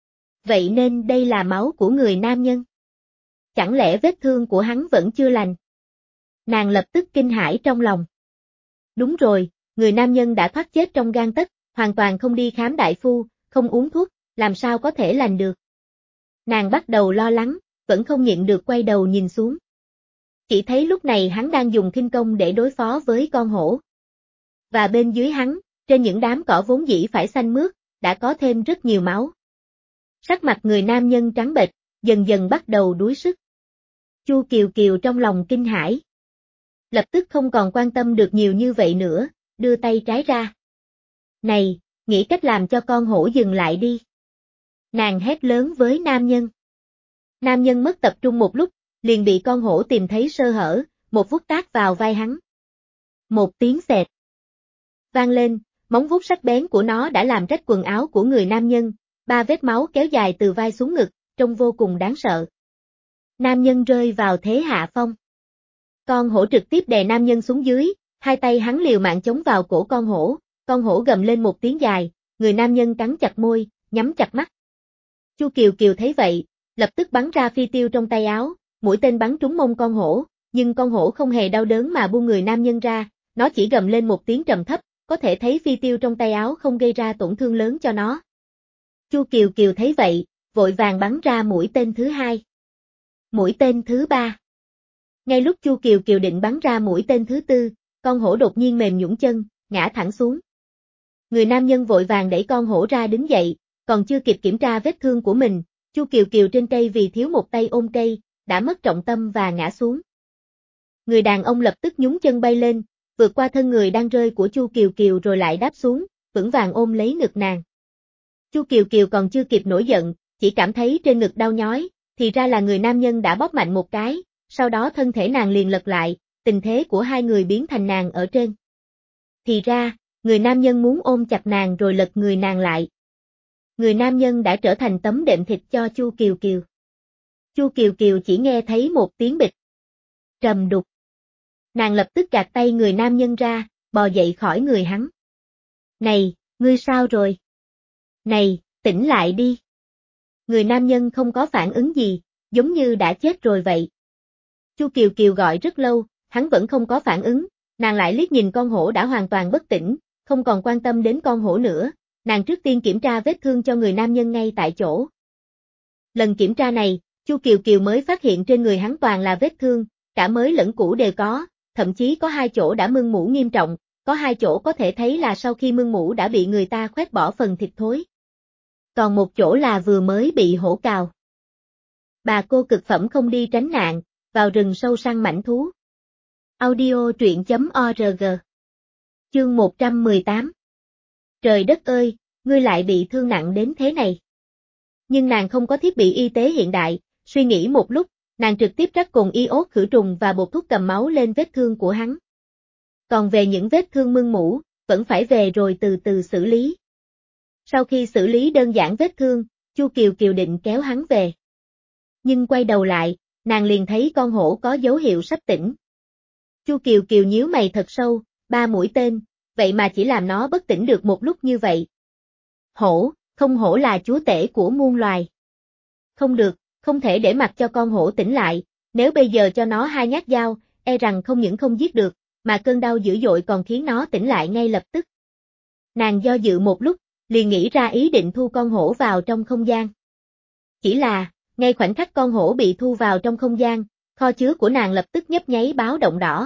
Vậy nên đây là máu của người nam nhân. Chẳng lẽ vết thương của hắn vẫn chưa lành? Nàng lập tức kinh hãi trong lòng. Đúng rồi, người nam nhân đã thoát chết trong gang tấc, hoàn toàn không đi khám đại phu, không uống thuốc, làm sao có thể lành được. Nàng bắt đầu lo lắng, vẫn không nhịn được quay đầu nhìn xuống. Chỉ thấy lúc này hắn đang dùng khinh công để đối phó với con hổ. Và bên dưới hắn, trên những đám cỏ vốn dĩ phải xanh mướt, đã có thêm rất nhiều máu. Sắc mặt người nam nhân trắng bệch, dần dần bắt đầu đuối sức. Chu Kiều Kiều trong lòng kinh hãi. Lập tức không còn quan tâm được nhiều như vậy nữa, đưa tay trái ra. Này, nghĩ cách làm cho con hổ dừng lại đi. Nàng hét lớn với nam nhân. Nam nhân mất tập trung một lúc, liền bị con hổ tìm thấy sơ hở, một vuốt tát vào vai hắn. Một tiếng xẹt vang lên, móng vuốt sắc bén của nó đã làm rách quần áo của người nam nhân, ba vết máu kéo dài từ vai xuống ngực, trông vô cùng đáng sợ. Nam nhân rơi vào thế hạ phong. Con hổ trực tiếp đè nam nhân xuống dưới, hai tay hắn liều mạng chống vào cổ con hổ, con hổ gầm lên một tiếng dài, người nam nhân cắn chặt môi, nhắm chặt mắt. Chu Kiều Kiều thấy vậy, lập tức bắn ra phi tiêu trong tay áo, mũi tên bắn trúng mông con hổ, nhưng con hổ không hề đau đớn mà buông người nam nhân ra, nó chỉ gầm lên một tiếng trầm thấp, có thể thấy phi tiêu trong tay áo không gây ra tổn thương lớn cho nó. Chu Kiều Kiều thấy vậy, vội vàng bắn ra mũi tên thứ hai. Mũi tên thứ ba. Ngay lúc Chu Kiều Kiều định bắn ra mũi tên thứ tư, con hổ đột nhiên mềm nhũn chân, ngã thẳng xuống. Người nam nhân vội vàng đẩy con hổ ra đứng dậy, còn chưa kịp kiểm tra vết thương của mình, Chu Kiều Kiều trên cây vì thiếu một tay ôm cây, đã mất trọng tâm và ngã xuống. Người đàn ông lập tức nhún chân bay lên, vượt qua thân người đang rơi của Chu Kiều Kiều rồi lại đáp xuống, vững vàng ôm lấy ngực nàng. Chu Kiều Kiều còn chưa kịp nổi giận, chỉ cảm thấy trên ngực đau nhói, thì ra là người nam nhân đã bóp mạnh một cái, sau đó thân thể nàng liền lật lại, tình thế của hai người biến thành nàng ở trên. Thì ra, người nam nhân muốn ôm chặt nàng rồi lật người nàng lại. Người nam nhân đã trở thành tấm đệm thịt cho Chu Kiều Kiều. Chu Kiều Kiều chỉ nghe thấy một tiếng bịch. Trầm đục. Nàng lập tức gạt tay người nam nhân ra, bò dậy khỏi người hắn. Này, ngươi sao rồi? Này, tỉnh lại đi. Người nam nhân không có phản ứng gì, giống như đã chết rồi vậy. Chu Kiều Kiều gọi rất lâu, hắn vẫn không có phản ứng, nàng lại liếc nhìn con hổ đã hoàn toàn bất tỉnh, không còn quan tâm đến con hổ nữa, nàng trước tiên kiểm tra vết thương cho người nam nhân ngay tại chỗ. Lần kiểm tra này, Chu Kiều Kiều mới phát hiện trên người hắn toàn là vết thương, cả mới lẫn cũ đều có, thậm chí có hai chỗ đã mưng mủ nghiêm trọng, có hai chỗ có thể thấy là sau khi mưng mủ đã bị người ta khoét bỏ phần thịt thối. Còn một chỗ là vừa mới bị hổ cào. Bà cô cực phẩm không đi tránh nạn, vào rừng sâu săn mãnh thú. Audio truyện chấm org. Chương một trăm mười tám. Trời đất ơi, ngươi lại bị thương nặng đến thế này. Nhưng nàng không có thiết bị y tế hiện đại, suy nghĩ một lúc, nàng trực tiếp rắc cồn iốt khử trùng và bột thuốc cầm máu lên vết thương của hắn. Còn về những vết thương mưng mủ, vẫn phải về rồi từ từ xử lý. Sau khi xử lý đơn giản vết thương, Chu Kiều Kiều định kéo hắn về. Nhưng quay đầu lại, nàng liền thấy con hổ có dấu hiệu sắp tỉnh. Chu Kiều Kiều nhíu mày thật sâu, ba mũi tên, vậy mà chỉ làm nó bất tỉnh được một lúc như vậy. Hổ, không hổ là chúa tể của muôn loài. Không được, không thể để mặc cho con hổ tỉnh lại, nếu bây giờ cho nó hai nhát dao, e rằng không những không giết được, mà cơn đau dữ dội còn khiến nó tỉnh lại ngay lập tức. Nàng do dự một lúc, liền nghĩ ra ý định thu con hổ vào trong không gian. Chỉ là, ngay khoảnh khắc con hổ bị thu vào trong không gian, kho chứa của nàng lập tức nhấp nháy báo động đỏ.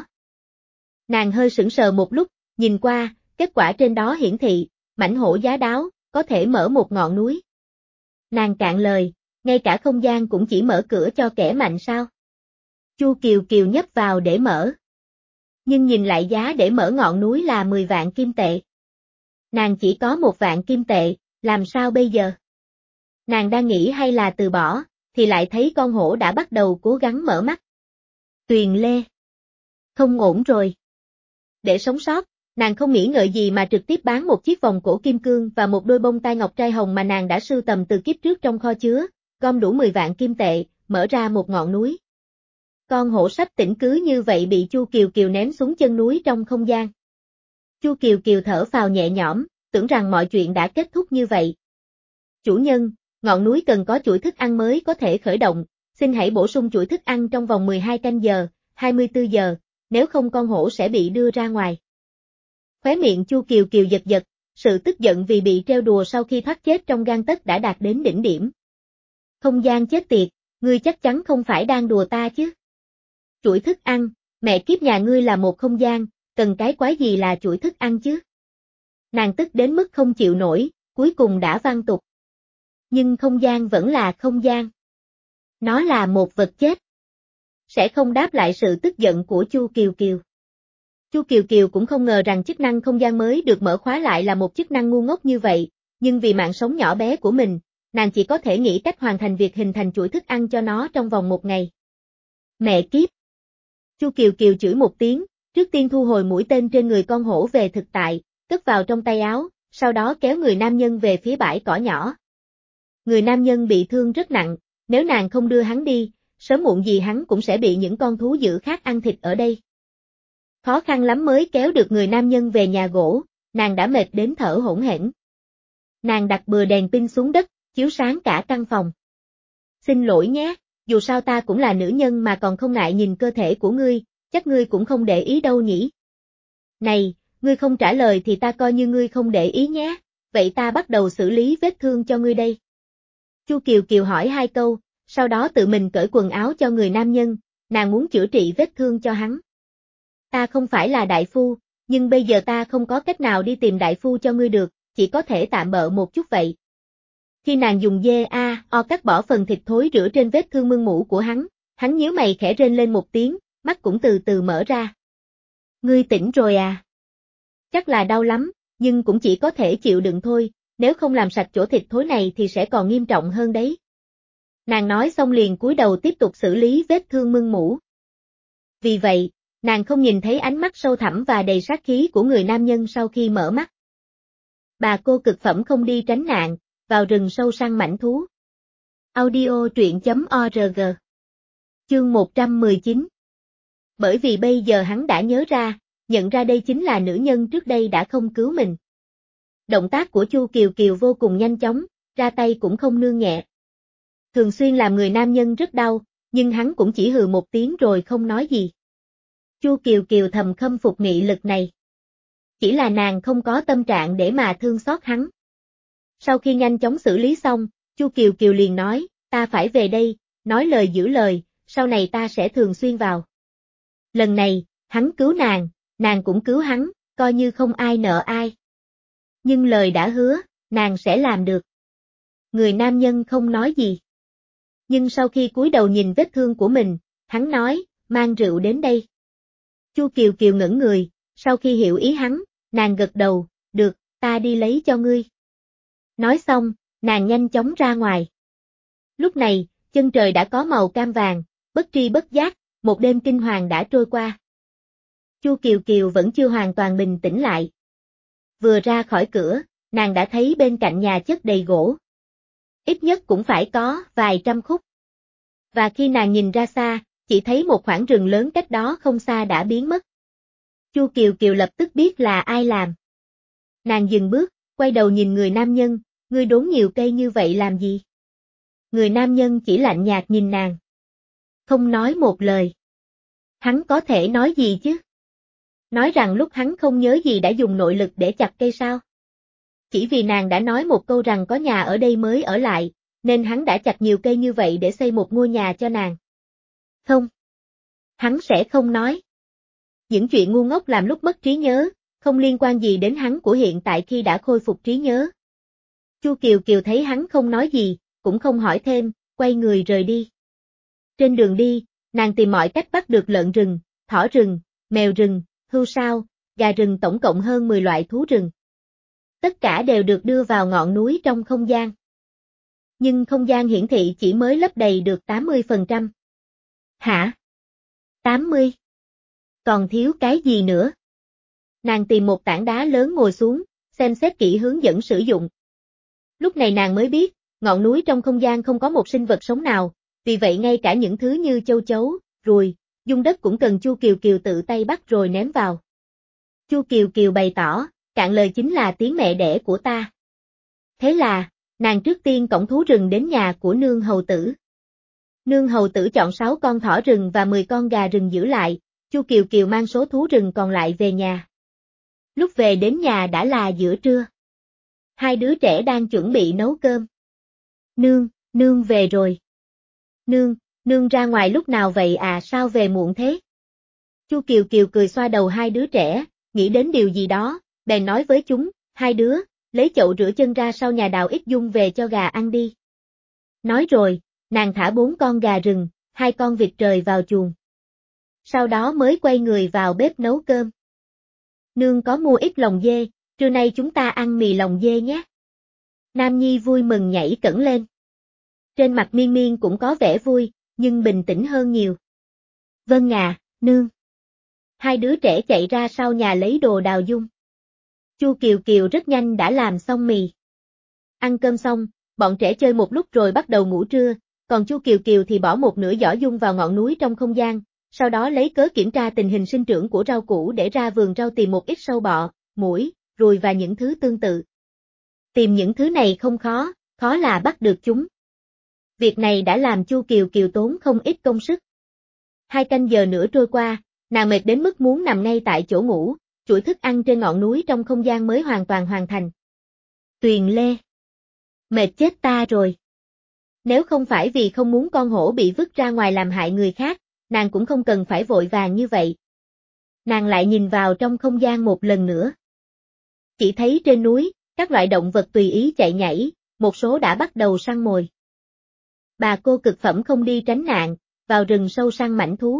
Nàng hơi sững sờ một lúc, nhìn qua, kết quả trên đó hiển thị, mãnh hổ giá đáo, có thể mở một ngọn núi. Nàng cạn lời, ngay cả không gian cũng chỉ mở cửa cho kẻ mạnh sao? Chu Kiều Kiều nhấp vào để mở. Nhưng nhìn lại giá để mở ngọn núi là mười vạn kim tệ. Nàng chỉ có một vạn kim tệ, làm sao bây giờ? Nàng đang nghĩ hay là từ bỏ, thì lại thấy con hổ đã bắt đầu cố gắng mở mắt. Tuyền Lê. Không ổn rồi. Để sống sót, nàng không nghĩ ngợi gì mà trực tiếp bán một chiếc vòng cổ kim cương và một đôi bông tai ngọc trai hồng mà nàng đã sưu tầm từ kiếp trước trong kho chứa, gom đủ mười vạn kim tệ, mở ra một ngọn núi. Con hổ sắp tỉnh cứ như vậy bị Chu Kiều Kiều ném xuống chân núi trong không gian. Chu Kiều Kiều thở phào nhẹ nhõm, tưởng rằng mọi chuyện đã kết thúc như vậy. Chủ nhân, ngọn núi cần có chuỗi thức ăn mới có thể khởi động, xin hãy bổ sung chuỗi thức ăn trong vòng mười hai canh giờ, hai mươi tư giờ, nếu không con hổ sẽ bị đưa ra ngoài. Khóe miệng Chu Kiều Kiều giật giật, sự tức giận vì bị trêu đùa sau khi thoát chết trong gang tấc đã đạt đến đỉnh điểm. Không gian chết tiệt, ngươi chắc chắn không phải đang đùa ta chứ? Chuỗi thức ăn, mẹ kiếp nhà ngươi là một không gian, cần cái quái gì là chuỗi thức ăn chứ? Nàng tức đến mức không chịu nổi, cuối cùng đã văng tục. Nhưng không gian vẫn là không gian. Nó là một vật chết. Sẽ không đáp lại sự tức giận của Chu Kiều Kiều. Chu Kiều Kiều cũng không ngờ rằng chức năng không gian mới được mở khóa lại là một chức năng ngu ngốc như vậy, nhưng vì mạng sống nhỏ bé của mình, nàng chỉ có thể nghĩ cách hoàn thành việc hình thành chuỗi thức ăn cho nó trong vòng một ngày. Mẹ kiếp! Chu Kiều Kiều chửi một tiếng, trước tiên thu hồi mũi tên trên người con hổ về thực tại, cất vào trong tay áo, sau đó kéo người nam nhân về phía bãi cỏ nhỏ. Người nam nhân bị thương rất nặng, nếu nàng không đưa hắn đi, sớm muộn gì hắn cũng sẽ bị những con thú dữ khác ăn thịt ở đây. Khó khăn lắm mới kéo được người nam nhân về nhà gỗ, nàng đã mệt đến thở hổn hển. Nàng đặt bừa đèn pin xuống đất, chiếu sáng cả căn phòng. Xin lỗi nhé, dù sao ta cũng là nữ nhân mà còn không ngại nhìn cơ thể của ngươi, chắc ngươi cũng không để ý đâu nhỉ. Này, ngươi không trả lời thì ta coi như ngươi không để ý nhé, vậy ta bắt đầu xử lý vết thương cho ngươi đây. Chu Kiều Kiều hỏi hai câu, sau đó tự mình cởi quần áo cho người nam nhân, nàng muốn chữa trị vết thương cho hắn. Ta không phải là đại phu, nhưng bây giờ ta không có cách nào đi tìm đại phu cho ngươi được, chỉ có thể tạm bợ một chút vậy. Khi nàng dùng dê a o cắt bỏ phần thịt thối rữa trên vết thương mưng mủ của hắn, hắn nhíu mày khẽ rên lên một tiếng, mắt cũng từ từ mở ra. Ngươi tỉnh rồi à? Chắc là đau lắm, nhưng cũng chỉ có thể chịu đựng thôi, nếu không làm sạch chỗ thịt thối này thì sẽ còn nghiêm trọng hơn đấy. Nàng nói xong liền cúi đầu tiếp tục xử lý vết thương mưng mủ. Vì vậy, nàng không nhìn thấy ánh mắt sâu thẳm và đầy sát khí của người nam nhân sau khi mở mắt. Bà cô cực phẩm không đi tránh nạn, vào rừng sâu săn mãnh thú. Audio truyện chấm org. Chương một trăm mười chín. Bởi vì bây giờ hắn đã nhớ ra, nhận ra đây chính là nữ nhân trước đây đã không cứu mình. Động tác của Chu Kiều Kiều vô cùng nhanh chóng, ra tay cũng không nương nhẹ. Thường xuyên làm người nam nhân rất đau, nhưng hắn cũng chỉ hừ một tiếng rồi không nói gì. Chu Kiều Kiều thầm khâm phục nghị lực này. Chỉ là nàng không có tâm trạng để mà thương xót hắn. Sau khi nhanh chóng xử lý xong, Chu Kiều Kiều liền nói, ta phải về đây, nói lời giữ lời, sau này ta sẽ thường xuyên vào. Lần này, hắn cứu nàng, nàng cũng cứu hắn, coi như không ai nợ ai. Nhưng lời đã hứa, nàng sẽ làm được. Người nam nhân không nói gì. Nhưng sau khi cúi đầu nhìn vết thương của mình, hắn nói, mang rượu đến đây. Chu Kiều Kiều ngẩn người, sau khi hiểu ý hắn, nàng gật đầu, được, ta đi lấy cho ngươi. Nói xong, nàng nhanh chóng ra ngoài. Lúc này, chân trời đã có màu cam vàng, bất tri bất giác, một đêm kinh hoàng đã trôi qua. Chu Kiều Kiều vẫn chưa hoàn toàn bình tĩnh lại. Vừa ra khỏi cửa, nàng đã thấy bên cạnh nhà chất đầy gỗ. Ít nhất cũng phải có vài trăm khúc. Và khi nàng nhìn ra xa, chỉ thấy một khoảng rừng lớn cách đó không xa đã biến mất. Chu Kiều Kiều lập tức biết là ai làm. Nàng dừng bước, quay đầu nhìn người nam nhân, ngươi đốn nhiều cây như vậy làm gì? Người nam nhân chỉ lạnh nhạt nhìn nàng. Không nói một lời. Hắn có thể nói gì chứ? Nói rằng lúc hắn không nhớ gì đã dùng nội lực để chặt cây sao? Chỉ vì nàng đã nói một câu rằng có nhà ở đây mới ở lại, nên hắn đã chặt nhiều cây như vậy để xây một ngôi nhà cho nàng. Không. Hắn sẽ không nói. Những chuyện ngu ngốc làm lúc mất trí nhớ, không liên quan gì đến hắn của hiện tại khi đã khôi phục trí nhớ. Chu Kiều Kiều thấy hắn không nói gì, cũng không hỏi thêm, quay người rời đi. Trên đường đi, nàng tìm mọi cách bắt được lợn rừng, thỏ rừng, mèo rừng, hươu sao, gà rừng, tổng cộng hơn mười loại thú rừng. Tất cả đều được đưa vào ngọn núi trong không gian. Nhưng không gian hiển thị chỉ mới lấp đầy được tám mươi phần trăm. Hả? tám mươi? Còn thiếu cái gì nữa? Nàng tìm một tảng đá lớn ngồi xuống, xem xét kỹ hướng dẫn sử dụng. Lúc này nàng mới biết, ngọn núi trong không gian không có một sinh vật sống nào, vì vậy ngay cả những thứ như châu chấu, ruồi, dung đất cũng cần Chu Kiều Kiều tự tay bắt rồi ném vào. Chu Kiều Kiều bày tỏ, cạn lời chính là tiếng mẹ đẻ của ta. Thế là, nàng trước tiên cõng thú rừng đến nhà của nương hầu tử. Nương hầu tử chọn sáu con thỏ rừng và mười con gà rừng giữ lại, Chu Kiều Kiều mang số thú rừng còn lại về nhà. Lúc về đến nhà đã là giữa trưa. Hai đứa trẻ đang chuẩn bị nấu cơm. Nương, nương về rồi. Nương, nương ra ngoài lúc nào vậy à, sao về muộn thế? Chu Kiều Kiều cười xoa đầu hai đứa trẻ, nghĩ đến điều gì đó, bèn nói với chúng, hai đứa, lấy chậu rửa chân ra sau nhà đào ít dung về cho gà ăn đi. Nói rồi, nàng thả bốn con gà rừng, hai con vịt trời vào chuồng. Sau đó mới quay người vào bếp nấu cơm. Nương có mua ít lòng dê, trưa nay chúng ta ăn mì lòng dê nhé. Nam Nhi vui mừng nhảy cẫng lên. Trên mặt Miên Miên cũng có vẻ vui, nhưng bình tĩnh hơn nhiều. Vâng à, nương. Hai đứa trẻ chạy ra sau nhà lấy đồ đào dung. Chu Kiều Kiều rất nhanh đã làm xong mì. Ăn cơm xong, bọn trẻ chơi một lúc rồi bắt đầu ngủ trưa, còn Chu Kiều Kiều thì bỏ một nửa giỏ dung vào ngọn núi trong không gian, sau đó lấy cớ kiểm tra tình hình sinh trưởng của rau củ để ra vườn rau tìm một ít sâu bọ, muỗi, ruồi và những thứ tương tự. Tìm những thứ này không khó, khó là bắt được chúng. Việc này đã làm Chu Kiều Kiều tốn không ít công sức. Hai canh giờ nữa trôi qua, nàng mệt đến mức muốn nằm ngay tại chỗ ngủ, chuỗi thức ăn trên ngọn núi trong không gian mới hoàn toàn hoàn thành. Tuyền Lê. Mệt chết ta rồi. Nếu không phải vì không muốn con hổ bị vứt ra ngoài làm hại người khác, nàng cũng không cần phải vội vàng như vậy. Nàng lại nhìn vào trong không gian một lần nữa. Chỉ thấy trên núi, các loại động vật tùy ý chạy nhảy, một số đã bắt đầu săn mồi. Bà cô cực phẩm không đi tránh nạn, vào rừng sâu săn mãnh thú.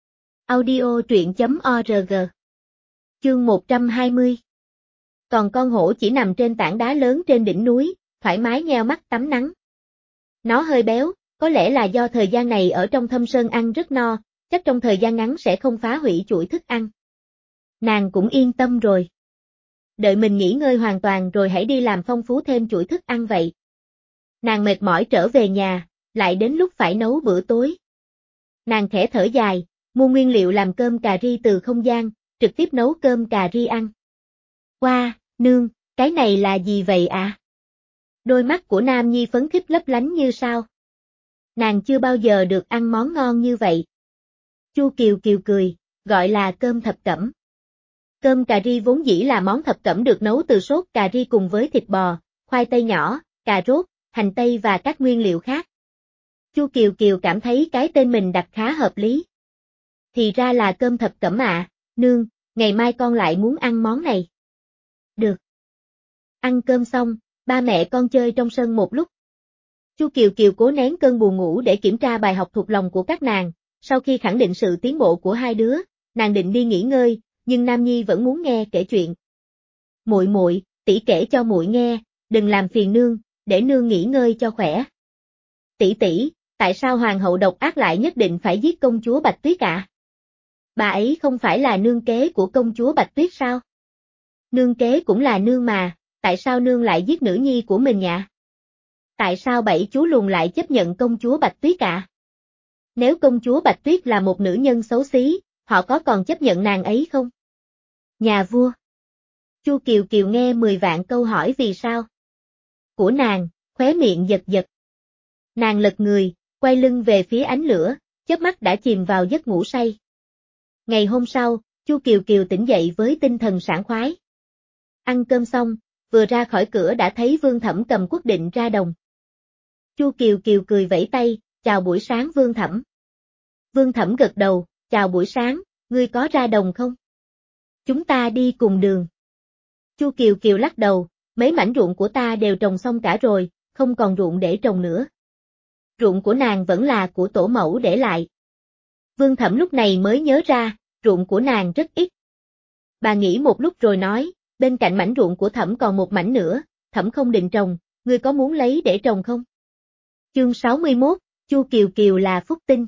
Audio truyện chấm org. Chương một trăm hai mươi. Còn con hổ chỉ nằm trên tảng đá lớn trên đỉnh núi, thoải mái nheo mắt tắm nắng. Nó hơi béo, có lẽ là do thời gian này ở trong thâm sơn ăn rất no, chắc trong thời gian ngắn sẽ không phá hủy chuỗi thức ăn. Nàng cũng yên tâm rồi. Đợi mình nghỉ ngơi hoàn toàn rồi hãy đi làm phong phú thêm chuỗi thức ăn vậy. Nàng mệt mỏi trở về nhà, lại đến lúc phải nấu bữa tối. Nàng khẽ thở dài, mua nguyên liệu làm cơm cà ri từ không gian, trực tiếp nấu cơm cà ri ăn. Wow, nương, cái này là gì vậy à? Đôi mắt của Nam Nhi phấn khích lấp lánh như sao. Nàng chưa bao giờ được ăn món ngon như vậy. Chu Kiều Kiều cười, gọi là cơm thập cẩm. Cơm cà ri vốn dĩ là món thập cẩm được nấu từ sốt cà ri cùng với thịt bò, khoai tây nhỏ, cà rốt, hành tây và các nguyên liệu khác. Chu Kiều Kiều cảm thấy cái tên mình đặt khá hợp lý. Thì ra là cơm thập cẩm ạ, nương, ngày mai con lại muốn ăn món này. Được. Ăn cơm xong, ba mẹ con chơi trong sân một lúc. Chu Kiều Kiều cố nén cơn buồn ngủ để kiểm tra bài học thuộc lòng của các nàng, sau khi khẳng định sự tiến bộ của hai đứa, nàng định đi nghỉ ngơi, nhưng Nam Nhi vẫn muốn nghe kể chuyện. Muội muội, tỷ kể cho muội nghe, đừng làm phiền nương, để nương nghỉ ngơi cho khỏe. Tỷ tỷ, tại sao hoàng hậu độc ác lại nhất định phải giết công chúa Bạch Tuyết ạ? À? Bà ấy không phải là nương kế của công chúa Bạch Tuyết sao? Nương kế cũng là nương mà, tại sao nương lại giết nữ nhi của mình nhỉ? Tại sao bảy chú lùn lại chấp nhận công chúa Bạch Tuyết ạ? À? Nếu công chúa Bạch Tuyết là một nữ nhân xấu xí, họ có còn chấp nhận nàng ấy không? Nhà vua. Chu Kiều Kiều nghe mười vạn câu hỏi vì sao của nàng, khóe miệng giật giật. Nàng lật người, quay lưng về phía ánh lửa, chớp mắt đã chìm vào giấc ngủ say. Ngày hôm sau, Chu Kiều Kiều tỉnh dậy với tinh thần sảng khoái. Ăn cơm xong, vừa ra khỏi cửa đã thấy Vương Thẩm cầm Quốc Định ra đồng. Chu Kiều Kiều cười vẫy tay, chào buổi sáng Vương Thẩm. Vương Thẩm gật đầu, chào buổi sáng, ngươi có ra đồng không? Chúng ta đi cùng đường. Chu Kiều Kiều lắc đầu, mấy mảnh ruộng của ta đều trồng xong cả rồi, không còn ruộng để trồng nữa. Ruộng của nàng vẫn là của tổ mẫu để lại. Vương Thẩm lúc này mới nhớ ra, ruộng của nàng rất ít. Bà nghĩ một lúc rồi nói, bên cạnh mảnh ruộng của Thẩm còn một mảnh nữa, Thẩm không định trồng, ngươi có muốn lấy để trồng không? Chương sáu mươi mốt, Chu Kiều Kiều là phúc tinh.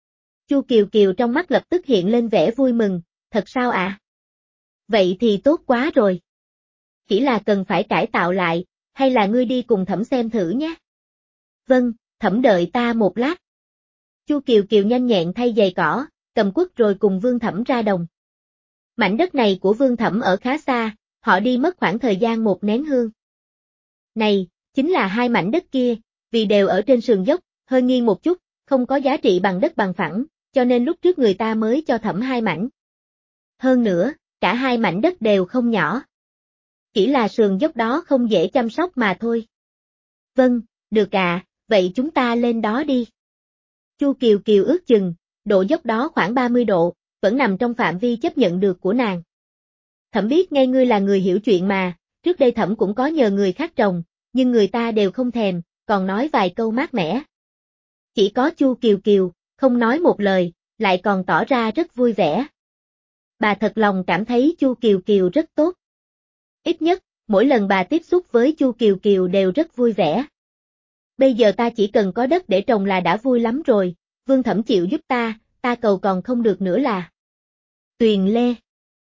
Chu Kiều Kiều trong mắt lập tức hiện lên vẻ vui mừng, thật sao ạ? À? Vậy thì tốt quá rồi. Chỉ là cần phải cải tạo lại, hay là ngươi đi cùng Thẩm xem thử nhé? Vâng, Thẩm đợi ta một lát. Chu Kiều Kiều nhanh nhẹn thay giày cỏ, cầm cuốc rồi cùng Vương Thẩm ra đồng. Mảnh đất này của Vương Thẩm ở khá xa, họ đi mất khoảng thời gian một nén hương. Này, chính là hai mảnh đất kia, vì đều ở trên sườn dốc, hơi nghiêng một chút, không có giá trị bằng đất bằng phẳng, cho nên lúc trước người ta mới cho Thẩm hai mảnh. Hơn nữa, cả hai mảnh đất đều không nhỏ. Chỉ là sườn dốc đó không dễ chăm sóc mà thôi. Vâng, được à, vậy chúng ta lên đó đi. Chu Kiều Kiều ước chừng, độ dốc đó khoảng ba mươi độ, vẫn nằm trong phạm vi chấp nhận được của nàng. Thẩm biết ngay ngươi là người hiểu chuyện mà, trước đây Thẩm cũng có nhờ người khác trồng, nhưng người ta đều không thèm, còn nói vài câu mát mẻ. Chỉ có Chu Kiều Kiều, không nói một lời, lại còn tỏ ra rất vui vẻ. Bà thật lòng cảm thấy Chu Kiều Kiều rất tốt. Ít nhất, mỗi lần bà tiếp xúc với Chu Kiều Kiều đều rất vui vẻ. Bây giờ ta chỉ cần có đất để trồng là đã vui lắm rồi, Vương Thẩm chịu giúp ta, ta cầu còn không được nữa là. Tuyền Lê.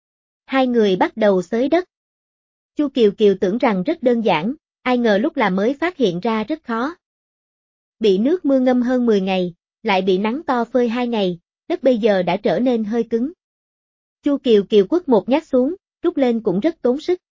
Hai người bắt đầu xới đất. Chu Kiều Kiều tưởng rằng rất đơn giản, ai ngờ lúc làm mới phát hiện ra rất khó. Bị nước mưa ngâm hơn mười ngày, lại bị nắng to phơi hai ngày, đất bây giờ đã trở nên hơi cứng. Chu Kiều Kiều quất một nhát xuống, rút lên cũng rất tốn sức.